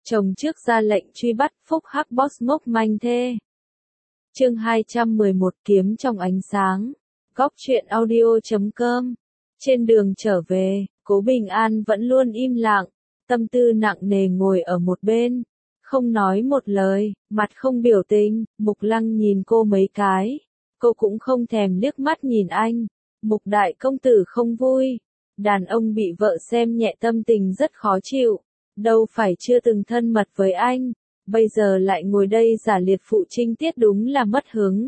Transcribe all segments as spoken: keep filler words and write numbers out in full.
Chồng trước ra lệnh truy bắt Phúc Hắc Boss ngốc manh thê. Chương hai trăm mười một Kiếm trong ánh sáng. Góc truyện audio chấm com. Trên đường trở về, Cố Bình An vẫn luôn im lặng, tâm tư nặng nề ngồi ở một bên, không nói một lời, mặt không biểu tình. Mục Lăng nhìn cô mấy cái, cô cũng không thèm liếc mắt nhìn anh. Mục đại công tử không vui, đàn ông bị vợ xem nhẹ tâm tình rất khó chịu, đâu phải chưa từng thân mật với anh, bây giờ lại ngồi đây giả liệt phụ trinh tiết, đúng là mất hứng.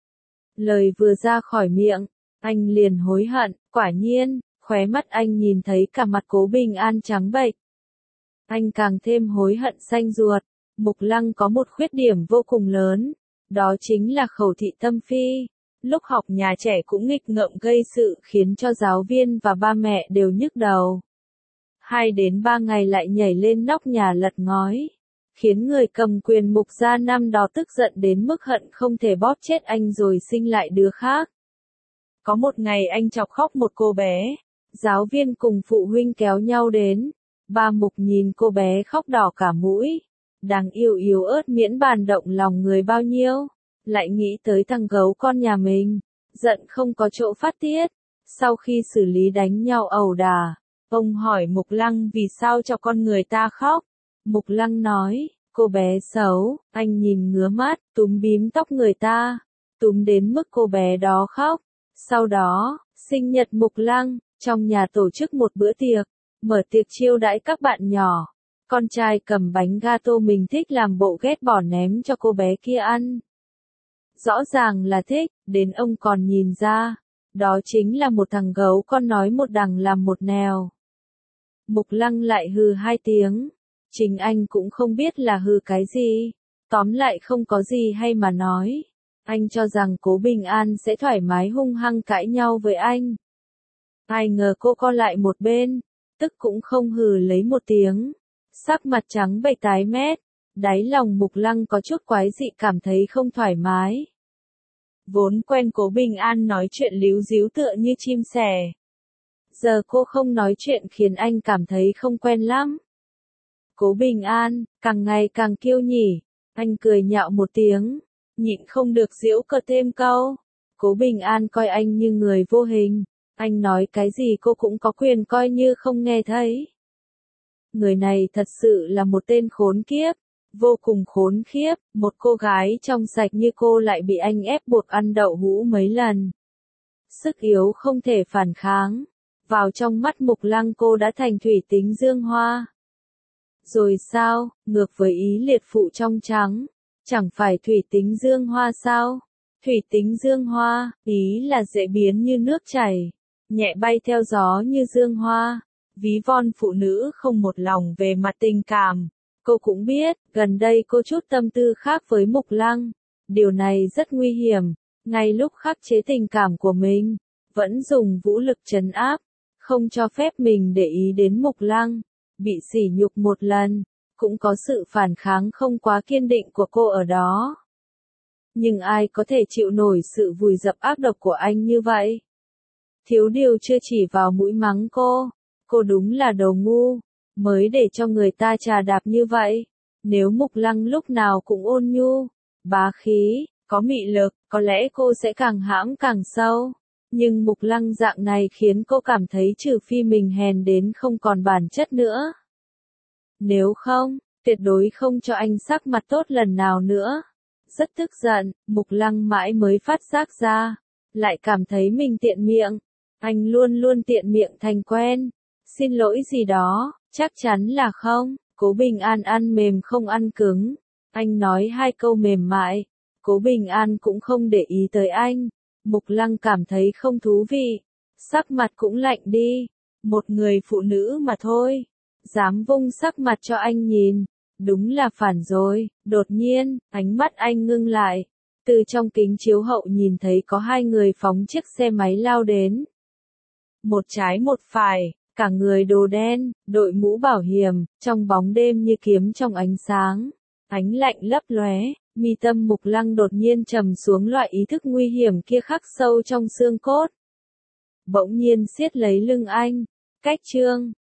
Lời vừa ra khỏi miệng, anh liền hối hận. Quả nhiên, khóe mắt anh nhìn thấy cả mặt Cố Bình An trắng bệch. Anh càng thêm hối hận xanh ruột. Mục Lăng có một khuyết điểm vô cùng lớn, đó chính là khẩu thị tâm phi. Lúc học nhà trẻ cũng nghịch ngợm gây sự, khiến cho giáo viên và ba mẹ đều nhức đầu. Hai đến ba ngày lại nhảy lên nóc nhà lật ngói, khiến người cầm quyền Mục gia năm đó tức giận đến mức hận không thể bóp chết anh rồi sinh lại đứa khác. Có một ngày anh chọc khóc một cô bé, giáo viên cùng phụ huynh kéo nhau đến, ba Mục nhìn cô bé khóc đỏ cả mũi, đáng yêu yếu ớt miễn bàn động lòng người bao nhiêu, lại nghĩ tới thằng gấu con nhà mình, giận không có chỗ phát tiết. Sau khi xử lý đánh nhau ẩu đả, ông hỏi Mục Lăng vì sao cho con người ta khóc. Mục Lăng nói, cô bé xấu. Anh nhìn ngứa mắt, túm bím tóc người ta, túm đến mức cô bé đó khóc. Sau đó, sinh nhật Mục Lăng, trong nhà tổ chức một bữa tiệc, mở tiệc chiêu đãi các bạn nhỏ. Con trai cầm bánh gato mình thích làm bộ ghét bỏ ném cho cô bé kia ăn. Rõ ràng là thích, đến ông còn nhìn ra, đó chính là một thằng gấu con nói một đằng làm một nẻo. Mục Lăng lại hừ hai tiếng, chính anh cũng không biết là hừ cái gì, tóm lại không có gì hay mà nói. Anh cho rằng Cố Bình An sẽ thoải mái hung hăng cãi nhau với anh. Ai ngờ cô co lại một bên, tức cũng không hừ lấy một tiếng, sắc mặt trắng bệch tái mét, đáy lòng Mục Lăng có chút quái dị, cảm thấy không thoải mái. Vốn quen Cố Bình An nói chuyện líu díu tựa như chim sẻ. Giờ cô không nói chuyện khiến anh cảm thấy không quen lắm. Cố Bình An, càng ngày càng kiêu nhỉ. Anh cười nhạo một tiếng, nhịn không được giễu cợt thêm câu. Cố Bình An coi anh như người vô hình, anh nói cái gì cô cũng có quyền coi như không nghe thấy. Người này thật sự là một tên khốn kiếp, vô cùng khốn khiếp. Một cô gái trong sạch như cô lại bị anh ép buộc ăn đậu hũ mấy lần. Sức yếu không thể phản kháng, vào trong mắt Mục Lăng cô đã thành thủy tính dương hoa. Rồi sao, ngược với ý liệt phụ trong trắng, chẳng phải thủy tính dương hoa sao? Thủy tính dương hoa, ý là dễ biến như nước chảy, nhẹ bay theo gió như dương hoa. Ví von phụ nữ không một lòng về mặt tình cảm. Cô cũng biết, gần đây cô chút tâm tư khác với Mục Lăng. Điều này rất nguy hiểm, ngay lúc khắc chế tình cảm của mình, vẫn dùng vũ lực trấn áp, không cho phép mình để ý đến Mục Lăng. Bị sỉ nhục một lần, cũng có sự phản kháng không quá kiên định của cô ở đó. Nhưng ai có thể chịu nổi sự vùi dập ác độc của anh như vậy? Thiếu điều chưa chỉ vào mũi mắng cô. Cô đúng là đồ ngu, mới để cho người ta trà đạp như vậy. Nếu Mục Lăng lúc nào cũng ôn nhu, bá khí, có mị lực, có lẽ cô sẽ càng hãm càng sâu. Nhưng Mục Lăng dạng này khiến cô cảm thấy trừ phi mình hèn đến không còn bản chất nữa. Nếu không, tuyệt đối không cho anh sắc mặt tốt lần nào nữa. Rất tức giận, Mục Lăng mãi mới phát giác ra, lại cảm thấy mình tiện miệng. Anh luôn luôn tiện miệng thành quen. Xin lỗi gì đó, chắc chắn là không. Cố Bình An ăn mềm không ăn cứng. Anh nói hai câu mềm mại, Cố Bình An cũng không để ý tới anh. Mục Lăng cảm thấy không thú vị, sắc mặt cũng lạnh đi. Một người phụ nữ mà thôi, dám vung sắc mặt cho anh nhìn, đúng là phản rồi. Đột nhiên, ánh mắt anh ngưng lại, từ trong kính chiếu hậu nhìn thấy có hai người phóng chiếc xe máy lao đến. Một trái một phải, cả người đồ đen, đội mũ bảo hiểm, trong bóng đêm như kiếm trong ánh sáng, ánh lạnh lấp lóe. Mi tâm Mục Lăng đột nhiên trầm xuống, loại ý thức nguy hiểm kia khắc sâu trong xương cốt. Bỗng nhiên siết lấy lưng anh. Cách chương